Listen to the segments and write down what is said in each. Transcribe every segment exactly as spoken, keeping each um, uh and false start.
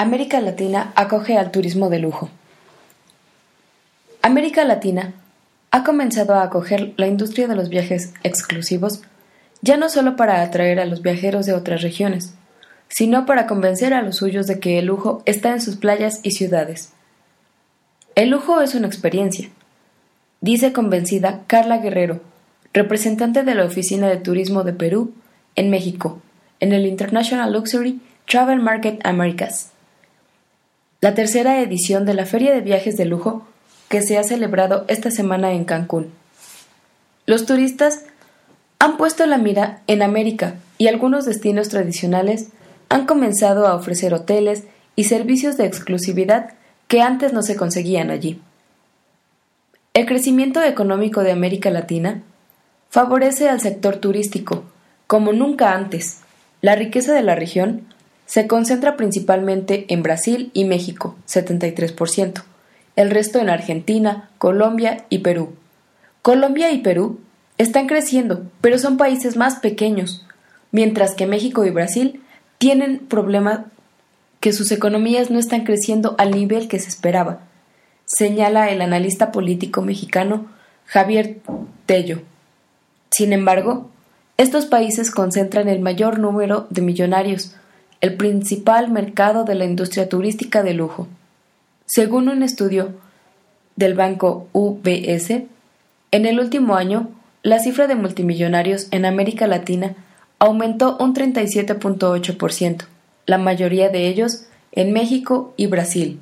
América Latina acoge al turismo de lujo. América Latina ha comenzado a acoger la industria de los viajes exclusivos, ya no solo para atraer a los viajeros de otras regiones, sino para convencer a los suyos de que el lujo está en sus playas y ciudades. El lujo es una experiencia, dice convencida Carla Guerrero, representante de la Oficina de Turismo de Perú en México, en el International Luxury Travel Market Americas, la tercera edición de la Feria de Viajes de Lujo que se ha celebrado esta semana en Cancún. Los turistas han puesto la mira en América y algunos destinos tradicionales han comenzado a ofrecer hoteles y servicios de exclusividad que antes no se conseguían allí. El crecimiento económico de América Latina favorece al sector turístico, como nunca antes. La riqueza de la región se concentra principalmente en Brasil y México, setenta y tres por ciento, el resto en Argentina, Colombia y Perú. Colombia y Perú están creciendo, pero son países más pequeños, mientras que México y Brasil tienen problemas que sus economías no están creciendo al nivel que se esperaba, señala el analista político mexicano Javier Tello. Sin embargo, estos países concentran el mayor número de millonarios, el principal mercado de la industria turística de lujo. Según un estudio del banco U B S, en el último año, la cifra de multimillonarios en América Latina aumentó un treinta y siete punto ocho por ciento, la mayoría de ellos en México y Brasil.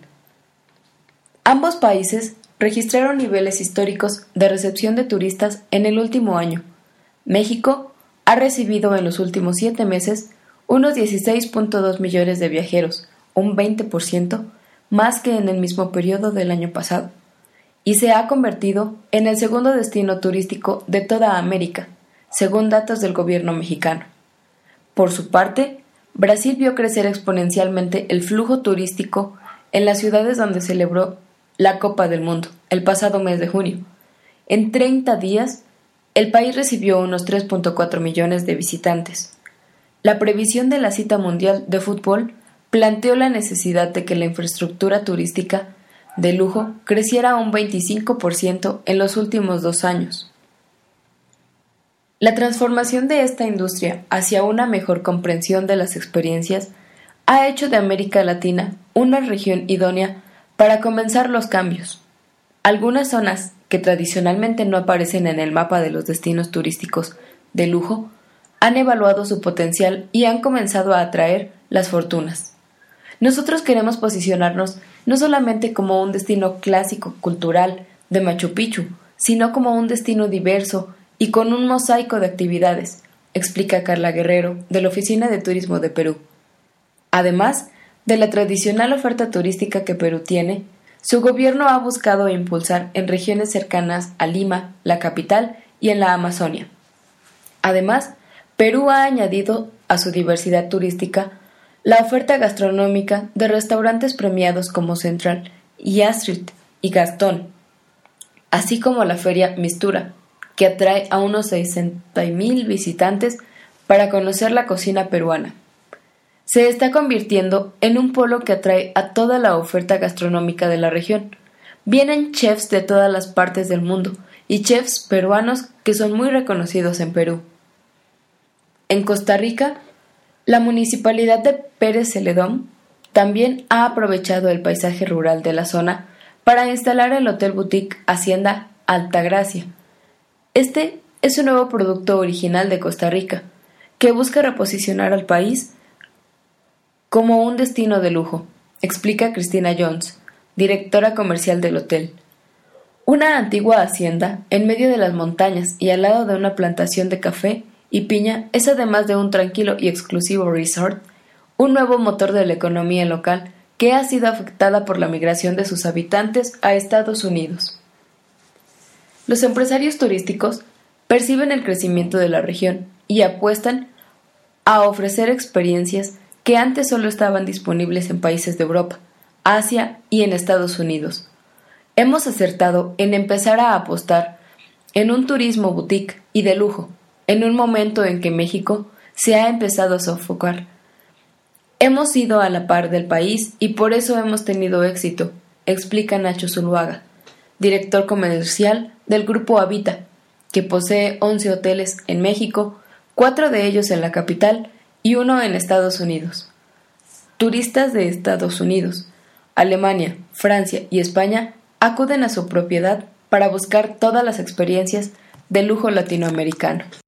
Ambos países registraron niveles históricos de recepción de turistas en el último año. México ha recibido en los últimos siete meses unos dieciséis punto dos millones de viajeros, un veinte por ciento más que en el mismo periodo del año pasado, y se ha convertido en el segundo destino turístico de toda América, según datos del gobierno mexicano. Por su parte, Brasil vio crecer exponencialmente el flujo turístico en las ciudades donde celebró la Copa del Mundo el pasado mes de junio. En treinta días, el país recibió unos tres punto cuatro millones de visitantes. La previsión de la cita mundial de fútbol planteó la necesidad de que la infraestructura turística de lujo creciera un veinticinco por ciento en los últimos dos años. La transformación de esta industria hacia una mejor comprensión de las experiencias ha hecho de América Latina una región idónea para comenzar los cambios. Algunas zonas que tradicionalmente no aparecen en el mapa de los destinos turísticos de lujo han evaluado su potencial y han comenzado a atraer las fortunas. Nosotros queremos posicionarnos no solamente como un destino clásico cultural de Machu Picchu, sino como un destino diverso y con un mosaico de actividades, explica Carla Guerrero, de la Oficina de Turismo de Perú. Además de la tradicional oferta turística que Perú tiene, su gobierno ha buscado impulsar en regiones cercanas a Lima, la capital, y en la Amazonia. Además, Perú ha añadido a su diversidad turística la oferta gastronómica de restaurantes premiados como Central y Astrid y Gastón, así como la feria Mistura, que atrae a unos sesenta mil visitantes para conocer la cocina peruana. Se está convirtiendo en un polo que atrae a toda la oferta gastronómica de la región. Vienen chefs de todas las partes del mundo y chefs peruanos que son muy reconocidos en Perú. En Costa Rica, la municipalidad de Pérez Celedón también ha aprovechado el paisaje rural de la zona para instalar el hotel boutique Hacienda Altagracia. Este es un nuevo producto original de Costa Rica, que busca reposicionar al país como un destino de lujo, explica Cristina Jones, directora comercial del hotel. Una antigua hacienda en medio de las montañas y al lado de una plantación de café y piña es, además de un tranquilo y exclusivo resort, un nuevo motor de la economía local que ha sido afectada por la migración de sus habitantes a Estados Unidos. Los empresarios turísticos perciben el crecimiento de la región y apuestan a ofrecer experiencias que antes solo estaban disponibles en países de Europa, Asia y en Estados Unidos. Hemos acertado en empezar a apostar en un turismo boutique y de lujo, en un momento en que México se ha empezado a sofocar. Hemos ido a la par del país y por eso hemos tenido éxito, explica Nacho Zuluaga, director comercial del Grupo Habita, que posee once hoteles en México, cuatro de ellos en la capital y uno en Estados Unidos. Turistas de Estados Unidos, Alemania, Francia y España acuden a su propiedad para buscar todas las experiencias de lujo latinoamericano.